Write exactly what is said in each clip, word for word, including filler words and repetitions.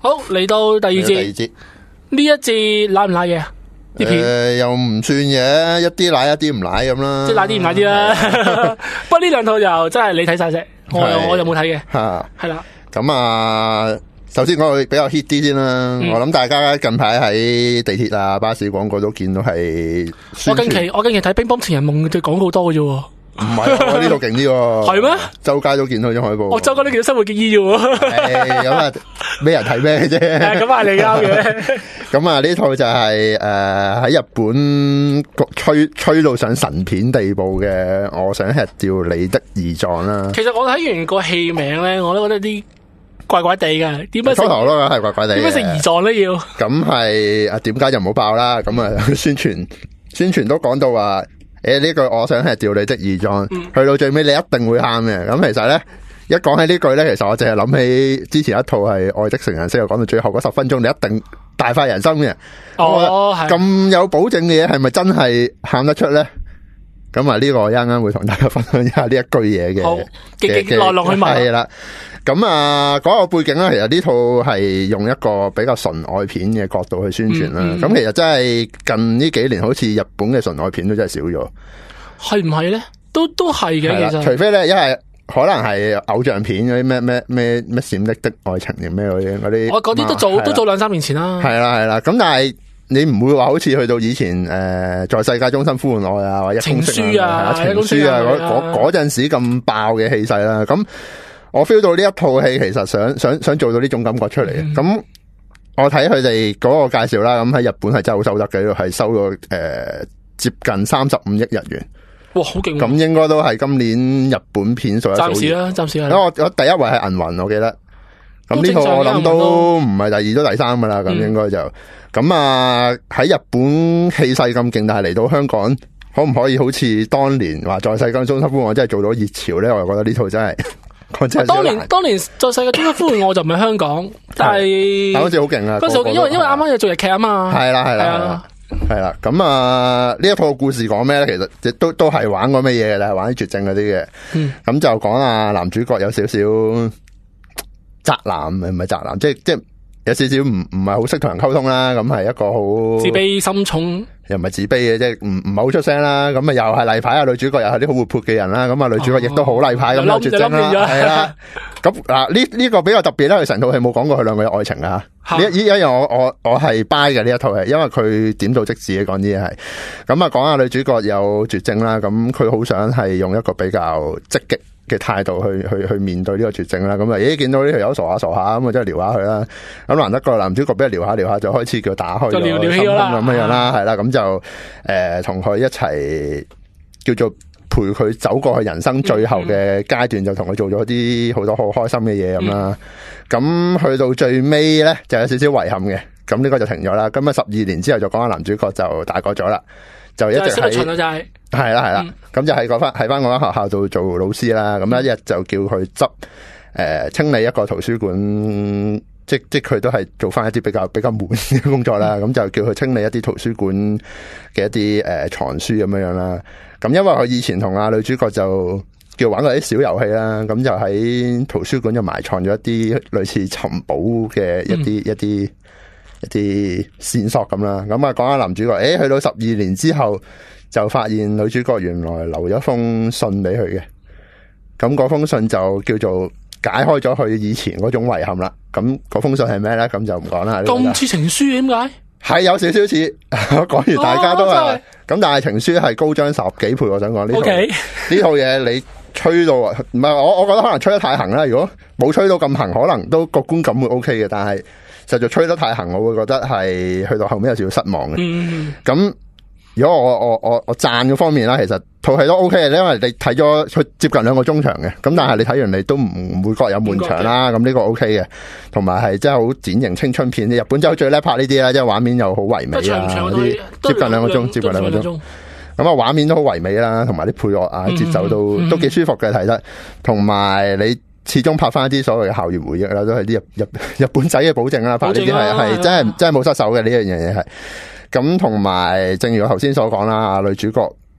好，嚟到第二節， 第二節呢一節瀨唔瀨嘢啊？呢片誒又唔算嘅，一啲奶一啲唔奶咁啦。 即係瀨啲唔瀨啲啦。不過呢兩套就真係你睇晒啫，我係我就冇睇嘅。 嚇係啦， 咁啊，首先講比較 hit 啲先啦。 嗯我諗大家近排喺地鐵啊、巴士廣告都見到係宣傳。 我近期我近期睇《乒乓情人夢》嘅廣告多嘅啫喎。 唔係喎，呢度勁啲喎。 係咩？ 周街都見到張海報。 我周街都見到生活結衣啫喎。 誒咁啊，咩人睇咩啫？ 誒咁係你啱嘅。 咁啊，呢套就係誒喺日本吹吹到上神片地步嘅《我想吃掉你的胰臟》啦。 其實我睇完個戲名咧，我都覺得啲怪怪地嘅。點解食初頭咯，係怪怪地嘅。 點解食胰臟咧要？ 咁係啊？點解就唔好爆啦？咁啊，宣傳宣傳都講到話。誒，呢句我想係掉你的胰臟， 嗯、 去到最尾你一定會喊嘅。咁其實咧，一講起呢句咧，其實我淨係諗起之前一套係《愛的成人式》，講到最後嗰十分鐘，你一定大快人心嘅。 哦，係咁有保證嘅嘢，係咪真係喊得出咧？咁啊，呢個我一陣間會同大家分享一下呢一句嘢嘅。 好，極極來龍去脈係啦。咁啊，嗰個背景咧，其實呢套係用一個比較純愛片嘅角度去宣傳啦。咁、嗯嗯、其實真係近呢幾年，好似日本嘅純愛片都真係少咗。 係唔係咧？都都係嘅，其實。 除非咧，一係可能係偶像片嗰啲咩咩咩咩閃匿的愛情定咩嗰啲嗰啲。 我嗰啲都早都早兩三年前啦。 係啦係啦，咁但係你唔會話好似去到以前誒、呃，在世界中心呼喚愛啊，或者情書啊， 情書啊，嗰嗰嗰陣時咁爆嘅氣勢啦，咁。我 feel 到呢一套戲其實想想想做到呢種感覺出嚟嘅，咁、嗯、我睇佢哋嗰個介紹啦，咁喺日本係真係好收得嘅，係收咗誒、呃、接近三十五億日元， 哇，好勁！ 咁應該都係今年日本片數一數二。暫時啦，暫時啦。 我我第一位係銀魂，我記得。咁呢套我諗都唔係第二都第三噶啦，咁應該就咁、嗯、啊喺日本氣勢咁勁，但係嚟到香港可唔可以好似當年話在世界中心呼喚真係做到熱潮咧？我又覺得呢套真係。 當年當年在世界中心呼喚我就唔係香港，但係但好似好勁啊！ 嗰時因為因為啱啱有做日劇啊嘛， 係啦係啦係啦，咁啊呢一套故事講咩咧？其實都都係玩過咩嘢嘅，係玩啲絕症嗰啲嘅。咁、嗯、就講啊男主角有少少宅男，唔係宅男，即係即係有少少唔唔係好識同人溝通啦。咁係一個好自卑心重。 又唔係自卑嘅，即係唔唔係好出聲啦。咁啊又係例牌啊，女主角又係啲好活潑嘅人啦。咁啊女主角亦都好例牌咁有絕症啦，係啦。咁嗱呢呢個比較特別啦，佢成套戲冇講過佢兩個有愛情啊。呢呢一樣我我我係 buy 嘅呢一套戲，因為佢點到即止嘅講啲嘢係。咁啊講下女主角有絕症啦，咁佢好想係用一個比較積極嘅態度去去去面對呢個絕症啦，咁啊，咦見到呢條友傻下傻下咁啊，即係撩下佢啦。咁難得個男主角俾佢撩下撩下，就開始叫打開咗心胸咁樣樣啦，係啦，咁就誒同佢一齊叫做陪佢走過去人生最後嘅階段，就同佢做咗啲好多好開心嘅嘢咁啦。咁、嗯、去到最尾咧，就有少少遺憾嘅，咁呢個就停咗啦。咁啊十二年之後就講下男主角就大個咗啦。就一直喺係啦係啦，咁就喺嗰翻喺翻嗰間學校度做老師啦。咁、嗯、一日就叫佢執誒清理一個圖書館，即即佢都係做翻一啲比較比較悶嘅工作啦。咁、嗯、就叫佢清理一啲圖書館嘅一啲誒、呃、藏書咁樣樣啦。咁因為佢以前同阿女主角就叫玩過啲小遊戲啦，咁就喺圖書館就埋藏咗一啲類似尋寶嘅一啲、嗯、一啲。一啲線索咁啦，咁啊講下男主角，誒去到十二年之後就發現女主角原來留咗封信俾佢嘅，咁嗰封信就叫做解開咗佢以前嗰種遺憾啦。咁嗰封信係咩咧？咁就唔講啦。 咁似情書點解？ 係有少少似，講完大家都係，咁、哦、但係情書係高張十幾倍，我想講呢套呢、okay. 套嘢你吹到啊，唔係我我覺得可能吹得太行啦。如果冇吹到咁行，可能都個觀感會 OK 嘅，但係。實在吹得太行，我會覺得係去到後面有少少失望嘅。咁、嗯、如果我我我我讚嗰方面啦，其實套戲都 OK 嘅，因為你睇咗佢接近兩個鐘長嘅。咁但係你睇完你都唔會覺有悶場啦。咁呢個 OK 嘅，同埋係真係好典型青春片。日本真係最叻拍呢啲啦，即係畫面又好唯美啊，啲接近兩個鐘，接近兩個鐘。咁啊，畫面都好唯美啦，同埋啲配樂啊，節奏都、嗯、都幾舒服嘅睇得，同埋你。始終拍翻一啲所謂嘅校園回憶啦，都係啲日日日本仔嘅保證啦，拍呢啲係係真係真係冇失手嘅呢樣嘢係。咁同埋，正如我頭先所講啦，女主角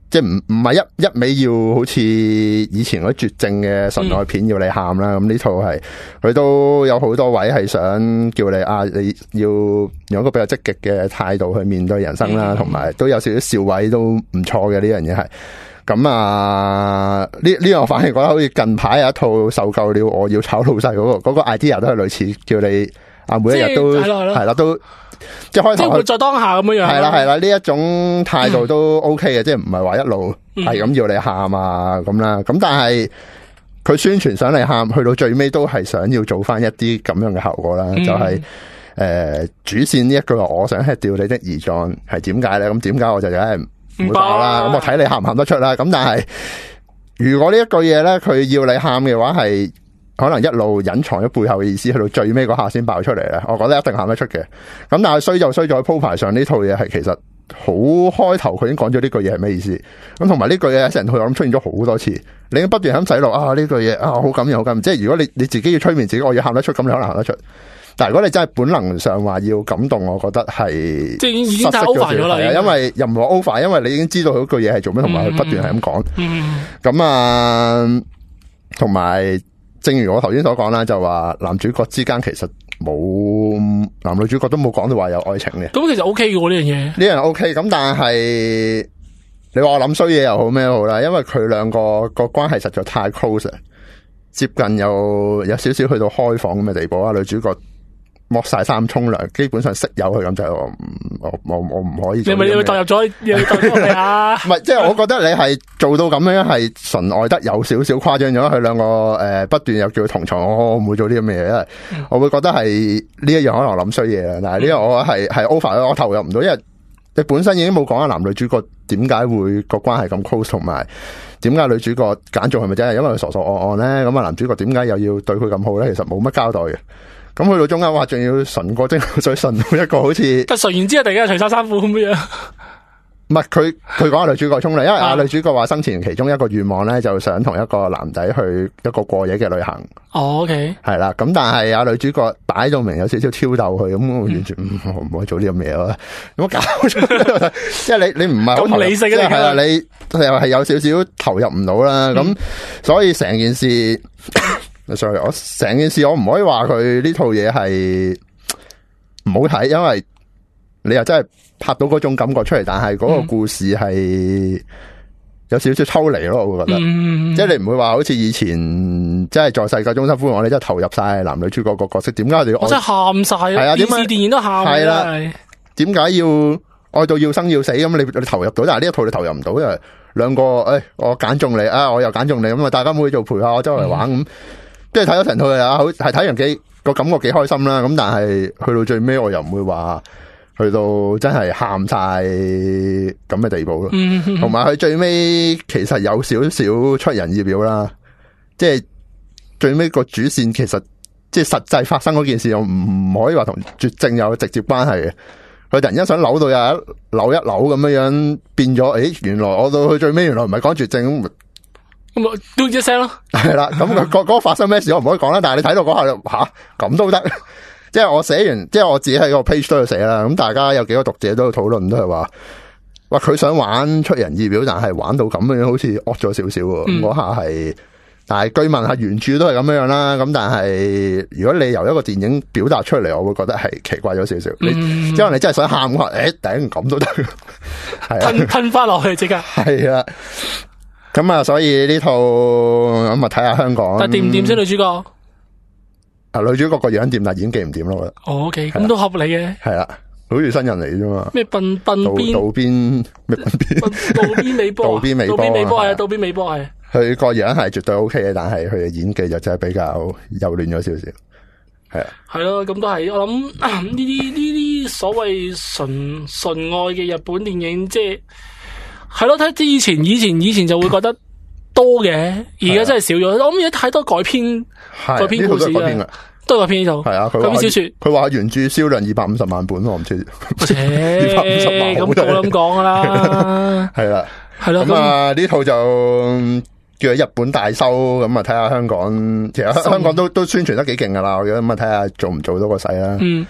即係唔唔係一一味要好似以前嗰啲絕症嘅純愛片要你喊啦，咁呢、嗯、套係佢都有好多位係想叫你啊，你要用一個比較積極嘅態度去面對人生啦，同埋、嗯、都有少少笑位都唔錯嘅呢樣嘢係。咁啊，呢呢個我反而覺得好似近排有一套受夠了我要炒老細嗰、那個嗰、那個 idea 都係類似叫你啊每一日都係啦都。即係開頭，即係活在當下咁樣樣。 係啦係啦，呢一種態度都 OK 嘅，嗯、即係唔係話一路係咁要你喊啊咁啦。咁但係佢宣傳上嚟喊，去到最尾都係想要做翻一啲咁樣嘅效果啦。嗯、就係、是、誒、呃、主線呢一句話，我想吃掉你的胰臟係點解咧？咁點解我就梗係唔會爆啦。咁我睇你喊唔喊得出啦。咁但係如果呢一句嘢咧，佢要你喊嘅話係。可能一路隱藏咗背後嘅意思，去到最尾嗰下先爆出嚟咧。我覺得一定喊得出嘅。咁但係衰就衰在鋪排上呢套嘢係其實好開頭佢已經講咗呢句嘢係咩意思。咁同埋呢句嘢成套我諗出現咗好多次，你已經不斷咁洗腦啊呢句嘢啊好感人好感人。即係如果你你自己要催眠自己，我要喊得出，咁你可能喊得出。但係如果你真係本能上話要感動，我覺得係即係已經太 over 咗啦。 因為任何 over，因為你已經知道嗰句嘢係做咩，同埋佢不斷係咁講。咁、嗯、啊，同埋。正如我頭先所講啦，就話男主角之間其實冇男女主角都冇講到話有愛情嘅。咁其實 O K 嘅喎呢樣嘢， 呢樣 O K。咁但係你話我諗衰嘢又好咩好啦，因為佢兩個個關係實在太 close，接近有有少少去到開房咁嘅地步啊。女主角剝晒衫沖涼，基本上識有佢咁就我我我我唔可以。 你咪你會代入咗，你代入咗啊？ 唔係，即係我覺得你係做到咁樣係純愛得有少少誇張咗。佢兩個誒、呃、不斷又叫佢同床，我唔會做啲咁嘅嘢，因為我會覺得係呢一樣可能諗衰嘢啦。但係呢個我係係 over，我投入唔到，因為你本身已經冇講啊男女主角點解會個關係咁 close， 同埋點解女主角揀做係咪真係因為佢傻傻戇戇咧？咁啊男主角點解又要對佢咁好咧？其實冇乜交代嘅。咁去到中間話仲要純過精水純到一個好似， 但純然之後突然間除晒衫褲咁樣。 唔係佢佢講下女主角沖涼，因為啊女主角話生前其中一個願望咧，就想同一個男仔去一個過夜嘅旅行。 哦 ，OK， 係啦。咁但係啊女主角擺到明有少少挑逗佢，咁我完全唔唔、嗯、可以做呢咁嘢咯。咁搞錯，即係你你唔係好理性嘅，係啦，你又係有少少投入唔到啦。咁、嗯、所以成件事。sorry， 我成件事我唔可以話佢呢套嘢係唔好睇，因為你又真係拍到嗰種感覺出嚟，但係嗰個故事係有少少抽離咯，我會覺得，嗯、即係你唔會話好似以前即係在世界中心呼喚我哋真係投入晒男女主角個角色，點解我哋我真係喊晒，係啊，電視電影都喊， 係啦，點解要愛到要生要死咁？你你投入到，但係呢一套你投入唔到，因為兩個誒、哎，我揀中你啊，我又揀中你，咁啊，大家每做陪下我周圍玩咁。嗯即係睇咗成套嘢啊，好係睇完幾個感覺幾開心啦。咁但係去到最尾，我又唔會話去到真係喊晒咁嘅地步咯。同埋佢最尾其實有少少出人意表啦。即係最尾個主線其實即係實際發生嗰件事，我唔唔可以話同絕症有直接關係嘅。佢突然間想扭到有一扭一扭咁樣樣變咗，誒，原來我到去最尾原來唔係講絕症。 咁啊，嘟一聲咯， 係啦。咁佢嗰嗰個發生咩事我唔可以講啦。但係你睇到嗰下就吓咁都得，即係我寫完，即係我自己喺個 page 都有寫啦。咁大家有幾個讀者都有討論，都係話，哇佢想玩出人意表，但係玩到咁樣，好似惡咗少少。咁嗰下係，但係據聞係原著都係咁樣樣啦。咁但係如果你由一個電影表達出嚟，我會覺得係奇怪咗少少。你即係你真係想喊嘅話，誒頂咁都得，係吞吞翻落去即刻，係啦。咁啊，所以呢套咁啊睇下香港， 但掂唔掂先女主角？ 啊，女主角個樣掂，但演技唔掂咯。 哦，OK，咁都合理嘅。 係啦，好似新人嚟啫嘛。 咩笨笨邊？ 道邊咩笨邊？ 道邊尾波？道邊尾波？道邊尾波係啊，道邊尾波係。 佢個樣係絕對 OK 嘅，但係佢嘅演技就真係比較幼嫩咗少少。係啊， 係咯，咁都係。我諗呢啲呢啲所謂純純愛嘅日本電影，即係。係咯，睇以前以前以前就會覺得多嘅，而家真係少咗。我諗而家太多改編改編故事啦，都係改編呢套。係啊，改編小說。佢話原著銷量二百五十萬本，我唔知。二百五十萬咁我咁講噶啦。係啦，係咯。咁啊呢套就叫做日本大收，咁啊睇下香港，其實香港都都宣傳得幾勁噶啦。我覺得咁啊睇下做唔做到個勢啦。嗯。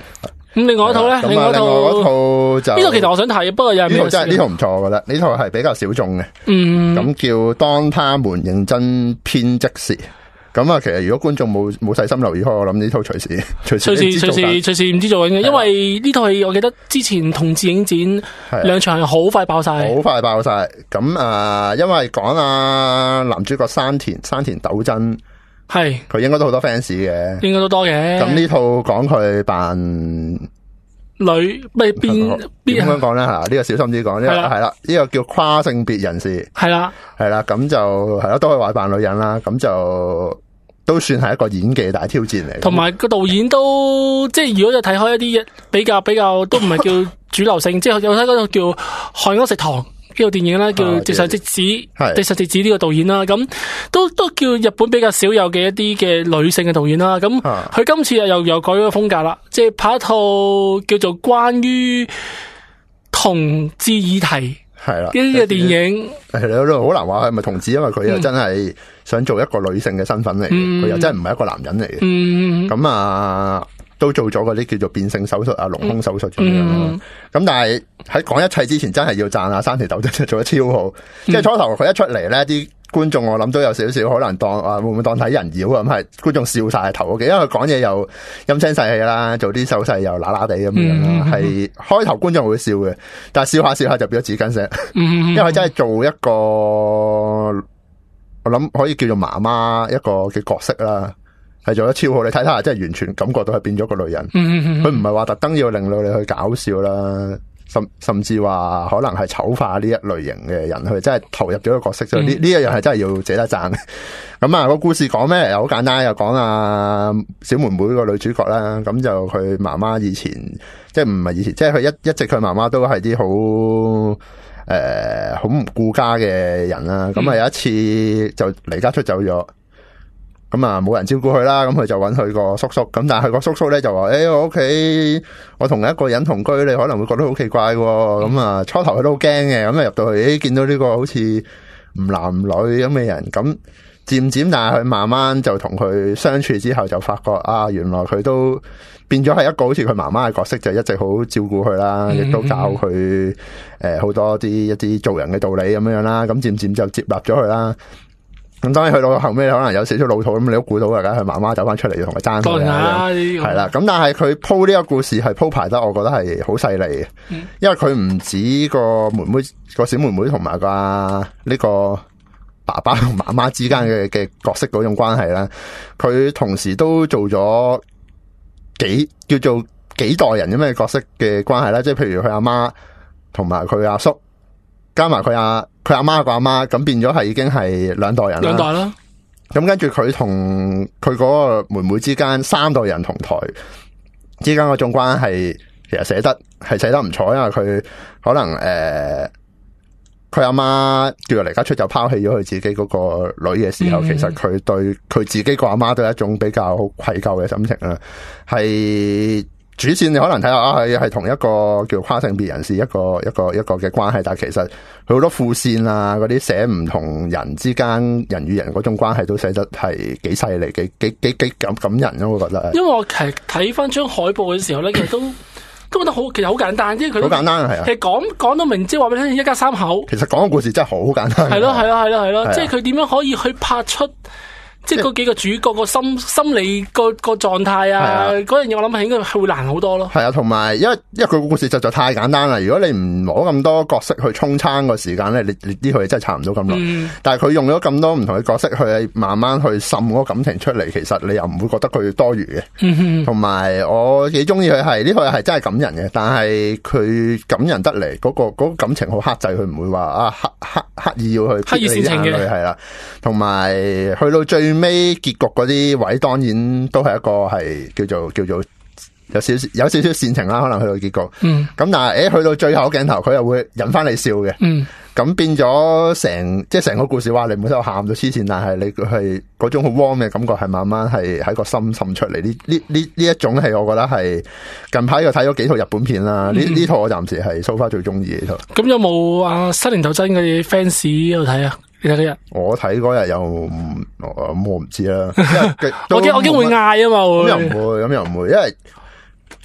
咁另外一套咧， 另外一套就呢套其實我想睇，不過有人呢套真係呢套唔錯，我覺得呢套係比較小眾嘅。 嗯， 咁叫當他們認真編織時。咁啊，其實如果觀眾冇冇細心留意開，我諗呢套隨時隨時隨時隨時隨時唔知做緊嘅，因為呢套戲我記得之前同志影展兩場係好快爆晒， 好快爆晒。咁啊，因為講啊男主角山田山田斗真係佢應該都好多 fans 嘅， 應該都多嘅。 咁呢套講佢扮女咪變點樣講咧？吓，呢個小心啲講，呢個係啦，呢個叫跨性別人士， 係啦， 係啦，咁就係咯，都可以話扮女人啦，咁就都算係一個演技大挑戰嚟。 同埋個導演都即係如果有睇開一啲比較比較都唔係叫主流性，即係有睇嗰個叫《海鷗食堂》呢個電影啦，叫《直上直子》，直上直子呢個導演啦，咁都都叫日本比較少有嘅一啲嘅女性嘅導演啦。咁佢今次又又改咗個風格啦，即係拍一套叫做關於同志議題係啦呢個電影。 係你都好難話係咪同志，因為佢又真係想做一個女性嘅身份嚟嘅，佢、嗯、又真係唔係一個男人嚟嘅。咁、嗯、啊。都做咗嗰啲叫做變性手術啊、隆胸手術咁樣咯。咁、嗯、但係喺講一切之前，真係要讚下山田斗真，真係做得超好。即、嗯、係初頭佢一出嚟咧，啲觀眾我諗都有少少可能當啊，會唔會當睇人妖咁？係觀眾笑晒頭嘅，因為佢講嘢又陰聲細氣啦，做啲手勢又乸乸地咁樣啦。係、嗯、開頭觀眾會笑嘅，但係笑下笑下就變咗紙巾聲。因為佢真係做一個我諗可以叫做媽媽一個嘅角色啦。係做得超好，你睇睇下，真係完全感覺到係變咗個女人。佢唔係話特登要令到你去搞笑啦，甚甚至話可能係醜化呢一類型嘅人，佢真係投入咗個角色。呢呢一樣係真係要值得讚嘅。咁啊，個故事講咩？又好簡單，又講啊小妹妹個女主角啦。咁就佢媽媽以前，即係唔係以前，即係佢一一直佢媽媽都係啲好誒好唔顧家嘅人啦。咁啊有一次就離家出走咗。咁啊，冇人照顧佢啦，咁佢就揾佢個叔叔，咁但係佢個叔叔咧就話：，誒、欸，我屋企我同一個人同居，你可能會覺得好奇怪喎。咁啊，初頭佢都好驚嘅，咁啊入到去，誒、欸，見到呢個好似唔男唔女咁嘅人，咁漸漸，但係佢慢慢就同佢相處之後，就發覺啊，原來佢都變咗係一個好似佢媽媽嘅角色，就一直好照顧佢啦，亦都教佢誒好多啲一啲做人嘅道理咁樣啦，咁漸漸就接納咗佢啦。咁當然去到後尾可能有少少老土，咁你都估到噶，佢媽媽走翻出嚟要同佢爭佢啦，係啦。咁但係佢鋪呢個故事係鋪排得，我覺得係好細膩嘅，因為佢唔止個妹妹個小妹妹同埋個呢個爸爸同媽媽之間嘅嘅角色嗰種關係啦，佢同時都做咗幾叫做幾代人咁嘅角色嘅關係啦，即係譬如佢阿媽同埋佢阿叔。加埋佢阿佢阿媽個阿媽，咁變咗係已經係兩代人啦。兩代啦。咁跟住佢同佢嗰個妹妹之間三代人同台之間嗰種關係，其實寫得係寫得唔錯，因為佢可能誒，佢阿媽叫佢離家出走，拋棄咗佢自己嗰個女嘅時候，嗯、其實佢對佢自己個阿媽都係一種比較好愧疚嘅心情啦，係。主線你可能睇下啊，係係同一個叫跨性別人士一個一個一個嘅關係，但係其實佢好多副線啊，嗰啲寫唔同人之間人與人嗰種關係都寫得係幾犀利，幾幾幾幾感感人咯，我覺得。因為我其實睇翻張海報嘅時候咧，其實都都覺得好，其實好簡單，因為佢好簡單係啊。其實講講到明，即係話俾你聽，一家三口。其實講個故事真係好簡單。係咯係咯係咯係咯，即係佢點樣可以去拍出。即係嗰幾個主角個心心理個個狀態啊，嗰樣嘢我諗係應該係會難好多咯。係啊，同埋因為因為佢個故事實在太簡單啦。如果你唔攞咁多角色去沖撐個時間咧，你你呢套嘢真係撐唔到咁耐。嗯、但係佢用咗咁多唔同嘅角色去慢慢去滲嗰個感情出嚟，其實你又唔會覺得佢多餘嘅。同、嗯、埋我幾中意佢係呢套嘢係真係感人嘅，但係佢感人得嚟嗰、嗰個、嗰個感情好克制，佢唔會話啊刻刻刻意要去刻意煽情嘅係啦。同埋去到最尾結局嗰啲位，當然都係一個係叫做叫做有少少有少少煽情啦，可能去到結局。嗯，咁但係誒去到最後鏡頭，佢又會引翻你笑嘅。嗯，咁變咗成即係成個故事，話你唔好喺度喊到黐線，但係你係嗰種好 warm 嘅感覺，係慢慢係喺個心滲出嚟。呢呢呢呢一種係我覺得係近排又睇咗幾套日本片啦。呢呢、嗯、套我暫時係 so far 最中意嘅套。咁有冇啊山田斗真嘅 fans 喺度睇啊？你睇嗰日，我睇嗰日又唔，咁我唔知啦。我驚我驚會嗌啊嘛，咁又唔會，咁又唔會，因為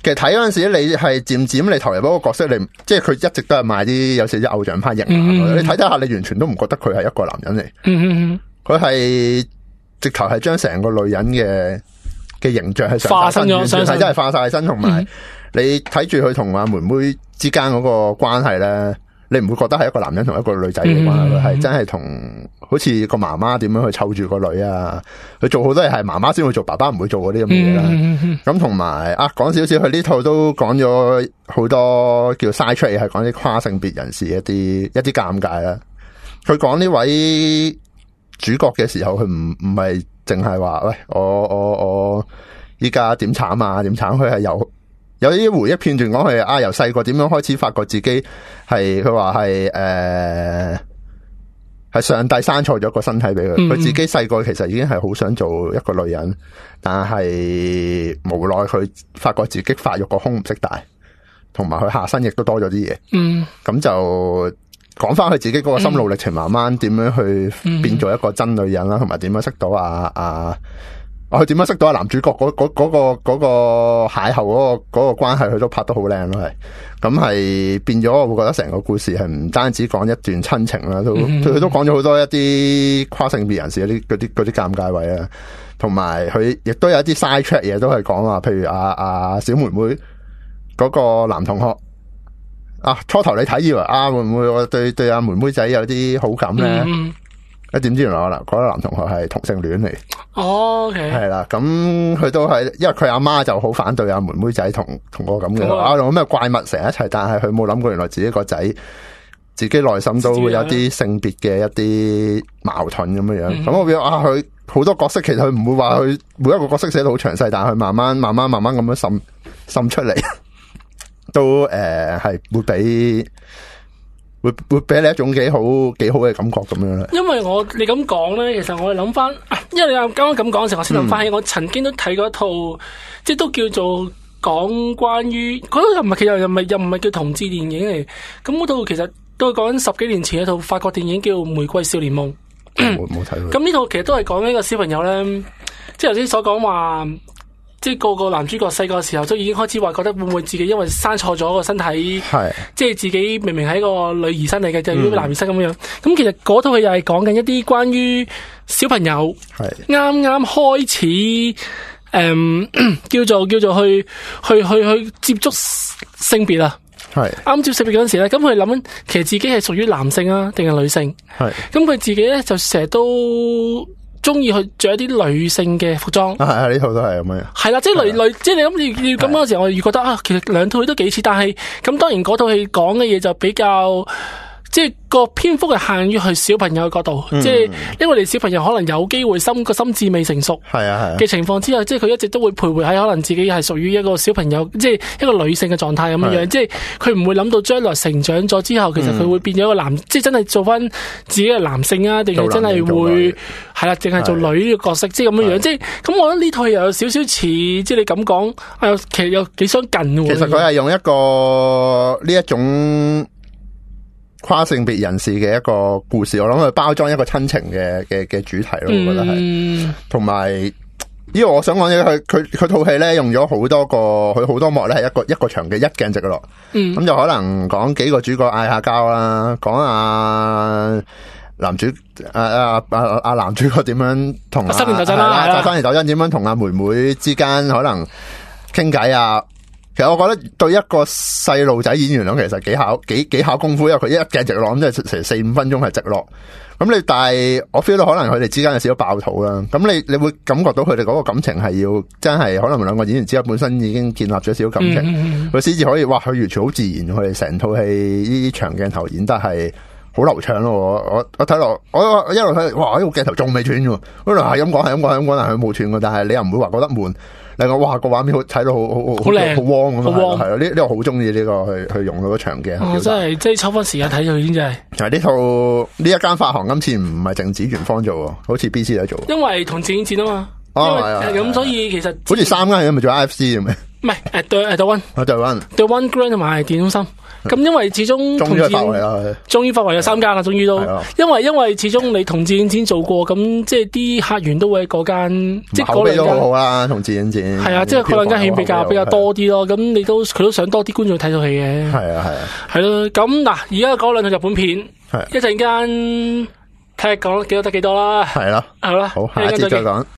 其實睇嗰陣時，你係漸漸你投入嗰個角色，你即係佢一直都係賣啲有少少偶像派型男。嗯、你睇睇下，你完全都唔覺得佢係一個男人嚟。佢係、嗯嗯、直頭係將成個女人嘅嘅形象係上晒身，完全係真係化晒身，同埋、嗯、你睇住佢同阿妹妹之間嗰個關係咧。你唔會覺得係一個男人同一個女仔嘅關係，佢係、嗯、真係同好似個媽媽點樣去湊住個女啊，佢做好多嘢係媽媽先會做，爸爸唔會做嗰啲咁嘅嘢啦。咁同埋啊，講少少，佢呢套都講咗好多叫 side track，係講啲跨性別人士一啲一啲尷尬啦。佢講呢位主角嘅時候，佢唔唔係淨係話喂，我我我依家點慘啊點慘，佢係有。有啲回憶片段講佢啊，由細個點樣開始發覺自己係，佢話係誒係上帝生錯咗個身體俾佢，佢、嗯、自己細個其實已經係好想做一個女人，但係無奈佢發覺自己發育個胸唔識大，同埋佢下身亦都多咗啲嘢，咁、嗯、就講翻佢自己嗰個心路歷程，慢慢點樣去變做一個真女人啦，同埋點樣識到啊啊！佢點樣識到啊男主角嗰嗰嗰個嗰個邂逅嗰個嗰個關係，佢都拍得好靚咯，係咁係變咗，我會覺得成個故事係唔單止講一段親情啦，都佢都講咗好多一啲跨性別人士嗰啲嗰啲嗰啲尷尬位啊，同埋佢亦都有一啲 side track 嘢，都係講話，譬如阿阿小妹妹嗰個男同學啊，初頭你睇以為啊會唔會我對對阿妹妹仔有啲好感咧？嗯一點知原來可能嗰個男同學係同性戀嚟， 哦，係啦， 咁佢都係，因為佢阿媽就好反對阿妹妹仔同同個咁嘅，啊，用咩怪物成日一齊，但係佢冇諗過原來自己個仔，自己內心都會有啲性別嘅一啲矛盾咁樣樣。咁、嗯、我變啊，佢好多角色其實佢唔會話佢每一個角色寫到好詳細，但係佢慢慢慢慢慢慢咁樣滲滲出嚟，都誒係、呃、會俾。會會俾你一種幾好幾好嘅感覺咁樣咧。因為我你咁講咧，其實我諗翻，因為你啱啱咁講嘅時候，我先諗翻起、嗯、我曾經都睇過一套，即係都叫做講關於嗰套又唔係，其實又唔係又唔係叫同志電影嚟。咁嗰套其實都係講緊十幾年前一套法國電影叫《玫瑰少年夢》。冇冇睇過。咁呢套其實都係講緊一個小朋友咧，即係頭先所講話。即係個個男主角細個嘅時候都已經開始話覺得會唔會自己因為生錯咗個身體，係即係自己明明係一個女兒身嚟嘅，就係、是、個男兒身咁樣。咁、嗯、其實嗰套戲又係講緊一啲關於小朋友啱啱開始，誒、嗯、叫做叫做去去去去接觸性別啊，係啱接性別嗰陣時咧，咁佢諗緊其實自己係屬於男性啊定係女性，係咁佢自己咧就成日都。中意去着一啲女性嘅服裝啊，係啊，呢套都係咁樣。係啦，即係女女，即係你諗你要咁嗰時候，我越覺得啊，其實兩套戲都幾似，但係咁當然嗰套戲講嘅嘢就比較。即係個篇幅係限於去小朋友嘅角度，嗯、即係因為你小朋友可能有機會心個心智未成熟嘅情況之下，即係佢一直都會徘徊喺可能自己係屬於一個小朋友，即係一個女性嘅狀態咁樣樣，即係佢唔會諗到將來成長咗之後，其實佢會變咗一個男，嗯、即係真係做翻自己嘅男性啊，定係真係會係啦，淨係做女呢個角色，即係咁樣樣，即係咁。我覺得呢套又有少少似，即係你咁講，係其實有幾相近嘅。其實佢係用一個呢一種。跨性別人士嘅一個故事，我諗佢包裝一個親情嘅嘅嘅主題咯，我覺得係，同埋因為我想講嘅佢佢佢套戲咧用咗好多個，佢好多幕咧係一個一個場嘅一鏡直落，咁、嗯、就可能講幾個主角嗌下交啦，講啊男主啊啊啊啊男主角點樣同新年鬥爭啦，新年鬥爭點樣同阿妹妹之間可能傾偈啊。其實我覺得對一個細路仔演員嚟講，其實幾考幾幾考功夫，因為佢一鏡直落咁，即係成四五分鐘係直落。咁你但係我 feel 到可能佢哋之間有少少爆肚啦。咁你你會感覺到佢哋嗰個感情係要真係可能兩個演員之間本身已經建立咗少少感情，佢先至可以哇，佢完全好自然，佢哋成套戲呢啲長鏡頭演得係好流暢咯。我我我睇落，我我一路睇，哇！呢個鏡頭仲未斷嘅，嗰度係咁講係咁講係咁講，但係佢冇斷嘅。但係你又唔會話覺得悶。你講哇個畫面好睇到好好好好靚好汪咁啊，係咯，呢呢個好中意呢個去去用到個長鏡。我真係即係抽翻時間睇咗已經真係。係呢套呢一間發行今次唔係淨止元芳做，好似 B C 嚟做。因為同電影節啊嘛。哦係啊。咁所以其實好似三間係咪做 I F C 咁嘅？唔唔係誒對誒 The One， 我就揾 The One Grand 同埋電影中心。咁因為始終同志終於發圍啦， 終於發圍有三間啦，終於都因為因為始終你同志影展做過，咁即係啲客源都會喺嗰間，即係嗰兩間好啦，同志影展係啊，即係嗰兩間戲比較比較多啲咯。咁你都佢都想多啲觀眾睇到戲嘅， 係啊係啊， 係咯。咁嗱，而家講兩套日本片，一陣間睇下講幾多得幾多啦， 係咯， 係啦， 好，下一節再講。